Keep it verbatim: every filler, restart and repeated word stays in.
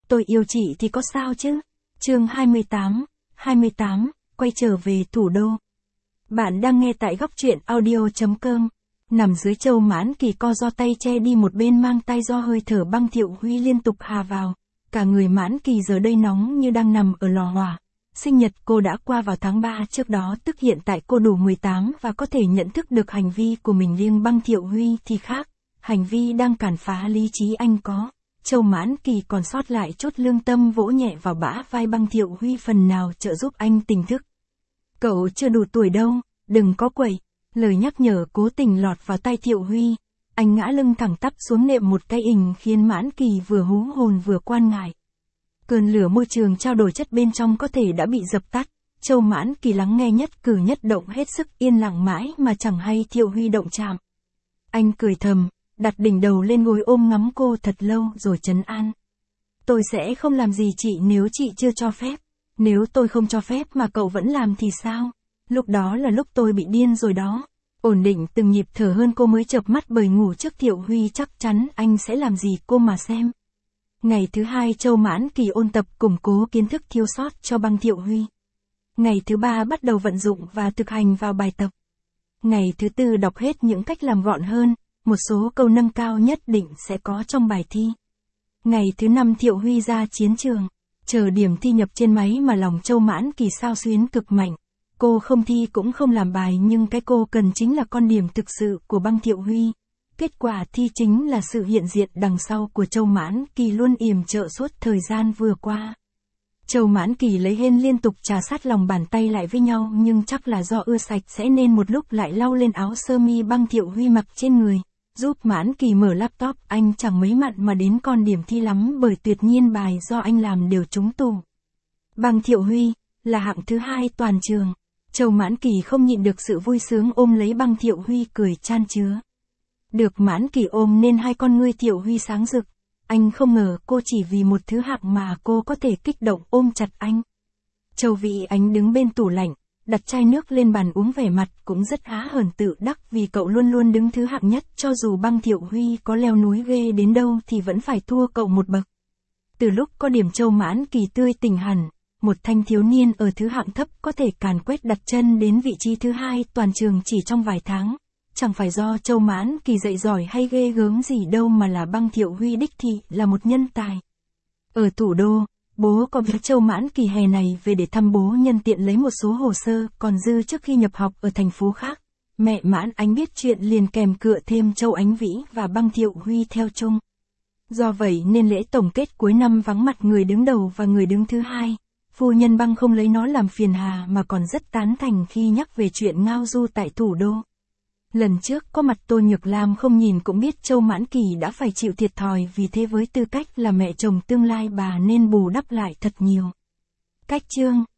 tôi yêu chị thì có sao chứ? Chương hai mươi tám, hai mươi tám, quay trở về thủ đô. Bạn đang nghe tại góc truyện audio chấm com. Nằm dưới Châu Mãn Kỳ co do tay che đi một bên mang tay do hơi thở băng Thiệu Huy liên tục hà vào. Cả người Mãn Kỳ giờ đây nóng như đang nằm ở lò hỏa. Sinh nhật cô đã qua vào tháng ba trước đó, tức hiện tại cô đủ mười tám và có thể nhận thức được hành vi của mình. Riêng băng Thiệu Huy thì khác. Hành vi đang cản phá lý trí anh có. Châu Mãn Kỳ còn sót lại chút lương tâm vỗ nhẹ vào bả vai băng Thiệu Huy phần nào trợ giúp anh tỉnh thức. Cậu chưa đủ tuổi đâu, đừng có quậy. Lời nhắc nhở cố tình lọt vào tai Thiệu Huy. Anh ngã lưng thẳng tắp xuống nệm một cái ình khiến Mãn Kỳ vừa hú hồn vừa quan ngại. Cơn lửa môi trường trao đổi chất bên trong có thể đã bị dập tắt. Châu Mãn Kỳ lắng nghe nhất cử nhất động hết sức yên lặng mãi mà chẳng hay Thiệu Huy động chạm. Anh cười thầm, đặt đỉnh đầu lên gối ôm ngắm cô thật lâu rồi trấn an. Tôi sẽ không làm gì chị nếu chị chưa cho phép. Nếu tôi không cho phép mà cậu vẫn làm thì sao? Lúc đó là lúc tôi bị điên rồi đó. Ổn định từng nhịp thở hơn cô mới chợp mắt bởi ngủ trước Thiệu Huy chắc chắn anh sẽ làm gì cô mà xem. Ngày thứ hai Châu Mãn Kỳ ôn tập củng cố kiến thức thiếu sót cho băng Thiệu Huy. Ngày thứ ba bắt đầu vận dụng và thực hành vào bài tập. Ngày thứ tư đọc hết những cách làm gọn hơn, một số câu nâng cao nhất định sẽ có trong bài thi. Ngày thứ năm Thiệu Huy ra chiến trường, chờ điểm thi nhập trên máy mà lòng Châu Mãn Kỳ xao xuyến cực mạnh. Cô không thi cũng không làm bài nhưng cái cô cần chính là con điểm thực sự của băng Thiệu Huy. Kết quả thi chính là sự hiện diện đằng sau của Châu Mãn Kỳ luôn yểm trợ suốt thời gian vừa qua. Châu Mãn Kỳ lấy hên liên tục trà sát lòng bàn tay lại với nhau nhưng chắc là do ưa sạch sẽ nên một lúc lại lau lên áo sơ mi băng Thiệu Huy mặc trên người. Giúp Mãn Kỳ mở laptop, anh chẳng mấy mặn mà đến con điểm thi lắm bởi tuyệt nhiên bài do anh làm đều trúng tủ. Băng Thiệu Huy là hạng thứ hai toàn trường. Châu Mãn Kỳ không nhịn được sự vui sướng ôm lấy băng Thiệu Huy cười chan chứa. Được Mãn Kỳ ôm nên hai con ngươi Thiệu Huy sáng rực. Anh không ngờ cô chỉ vì một thứ hạng mà cô có thể kích động ôm chặt anh. Châu Vĩ Ánh đứng bên tủ lạnh, đặt chai nước lên bàn uống vẻ mặt cũng rất há hởn tự đắc vì cậu luôn luôn đứng thứ hạng nhất cho dù băng Thiệu Huy có leo núi ghê đến đâu thì vẫn phải thua cậu một bậc. Từ lúc có điểm Châu Mãn Kỳ tươi tỉnh hẳn, một thanh thiếu niên ở thứ hạng thấp có thể càn quét đặt chân đến vị trí thứ hai toàn trường chỉ trong vài tháng. Chẳng phải do Châu Mãn Kỳ dạy giỏi hay ghê gớm gì đâu mà là băng Thiệu Huy đích thị là một nhân tài. Ở thủ đô, bố có biết Châu Mãn Kỳ hè này về để thăm bố nhân tiện lấy một số hồ sơ còn dư trước khi nhập học ở thành phố khác. Mẹ Mãn Ánh biết chuyện liền kèm cựa thêm Châu Ánh Vĩ và băng Thiệu Huy theo chung. Do vậy nên lễ tổng kết cuối năm vắng mặt người đứng đầu và người đứng thứ hai. Phu nhân băng không lấy nó làm phiền hà mà còn rất tán thành khi nhắc về chuyện ngao du tại thủ đô. Lần trước có mặt Tô Nhược Lam không nhìn cũng biết Châu Mãn Kỳ đã phải chịu thiệt thòi vì thế với tư cách là mẹ chồng tương lai bà nên bù đắp lại thật nhiều. Cách chương